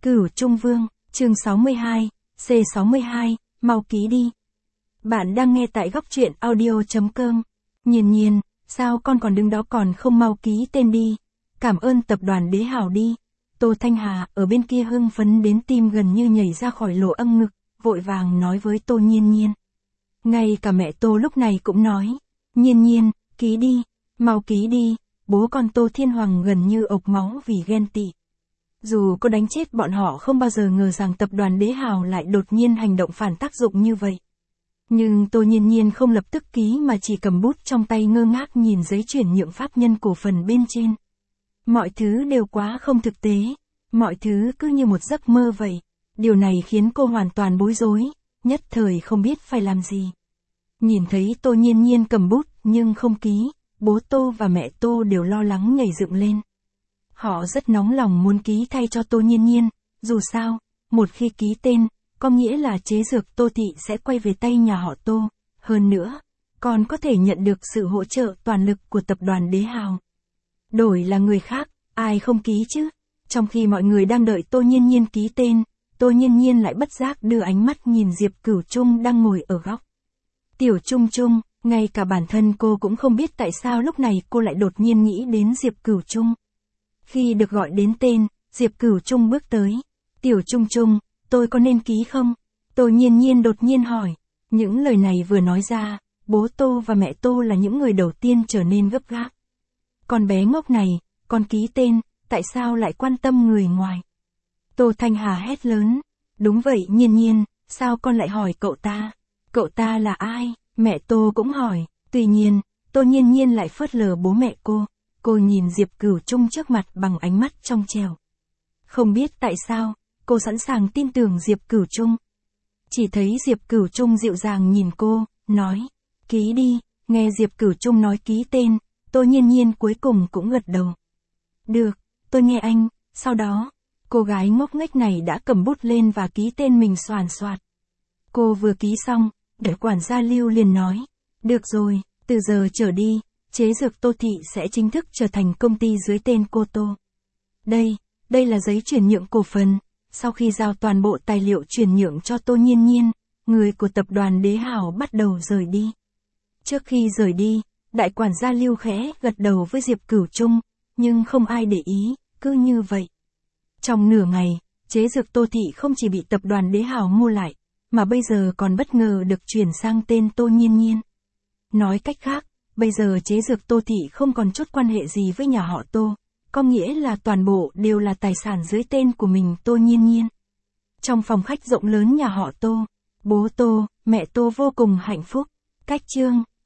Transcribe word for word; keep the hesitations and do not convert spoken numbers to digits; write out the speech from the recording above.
Cửu Trung Vương, chương sáu mươi hai, C sáu mươi hai, mau ký đi. Bạn đang nghe tại góc truyện audio chấm com. Nhiên nhiên, sao con còn đứng đó còn không mau ký tên đi? Cảm ơn tập đoàn Đế Hào đi. Tô Thanh Hà ở bên kia hưng phấn đến tim gần như nhảy ra khỏi lỗ âm ngực, vội vàng nói với Tô Nhiên Nhiên. Ngay cả mẹ Tô lúc này cũng nói, Nhiên Nhiên, ký đi, mau ký đi, bố con Tô Thiên Hoàng gần như ộc máu vì ghen tị. Dù có đánh chết bọn họ không bao giờ ngờ rằng tập đoàn Đế Hào lại đột nhiên hành động phản tác dụng như vậy. Nhưng Tô Nhiên Nhiên không lập tức ký mà chỉ cầm bút trong tay ngơ ngác nhìn giấy chuyển nhượng pháp nhân cổ phần bên trên. Mọi thứ đều quá không thực tế, mọi thứ cứ như một giấc mơ vậy. Điều này khiến cô hoàn toàn bối rối, nhất thời không biết phải làm gì. Nhìn thấy Tô Nhiên Nhiên cầm bút nhưng không ký, bố Tô và mẹ Tô đều lo lắng nhảy dựng lên. Họ rất nóng lòng muốn ký thay cho Tô Nhiên Nhiên, dù sao, một khi ký tên, có nghĩa là chế dược Tô Thị sẽ quay về tay nhà họ Tô, hơn nữa, còn có thể nhận được sự hỗ trợ toàn lực của tập đoàn Đế Hào. Đổi là người khác, ai không ký chứ? Trong khi mọi người đang đợi Tô Nhiên Nhiên ký tên, Tô Nhiên Nhiên lại bất giác đưa ánh mắt nhìn Diệp Cửu Trung đang ngồi ở góc. Tiểu Trung Trung, ngay cả bản thân cô cũng không biết tại sao lúc này cô lại đột nhiên nghĩ đến Diệp Cửu Trung. Khi được gọi đến tên, Diệp Cửu Trung bước tới. Tiểu Trung Trung, tôi có nên ký không? Tô Nhiên Nhiên đột nhiên hỏi. Những lời này vừa nói ra, bố Tô và mẹ Tô là những người đầu tiên trở nên gấp gáp. Con bé ngốc này, con ký tên, tại sao lại quan tâm người ngoài? Tô Thanh Hà hét lớn. Đúng vậy Nhiên Nhiên, sao con lại hỏi cậu ta? Cậu ta là ai? Mẹ Tô cũng hỏi. Tuy nhiên, Tô Nhiên Nhiên lại phớt lờ bố mẹ cô. Cô nhìn Diệp Cửu Trung trước mặt bằng ánh mắt trong trẻo. Không biết tại sao, cô sẵn sàng tin tưởng Diệp Cửu Trung. Chỉ thấy Diệp Cửu Trung dịu dàng nhìn cô, nói, ký đi. Nghe Diệp Cửu Trung nói ký tên, Tô Nhiên Nhiên cuối cùng cũng gật đầu. Được, tôi nghe anh. Sau đó, cô gái ngốc nghếch này đã cầm bút lên và ký tên mình xoàn xoạt. Cô vừa ký xong, để quản gia Lưu liền nói, được rồi, từ giờ trở đi, chế dược Tô Thị sẽ chính thức trở thành công ty dưới tên cô Tô. Đây, đây là giấy chuyển nhượng cổ phần. Sau khi giao toàn bộ tài liệu chuyển nhượng cho Tô Nhiên Nhiên, người của tập đoàn Đế Hào bắt đầu rời đi. Trước khi rời đi, đại quản gia Lưu khẽ gật đầu với Diệp Cửu Trung, nhưng không ai để ý, cứ như vậy. Trong nửa ngày, chế dược Tô Thị không chỉ bị tập đoàn Đế Hào mua lại, mà bây giờ còn bất ngờ được chuyển sang tên Tô Nhiên Nhiên. Nói cách khác, bây giờ chế dược Tô Thị không còn chút quan hệ gì với nhà họ Tô, có nghĩa là toàn bộ đều là tài sản dưới tên của mình Tô Nhiên Nhiên. Trong phòng khách rộng lớn nhà họ Tô, bố Tô, mẹ Tô vô cùng hạnh phúc. Cách chương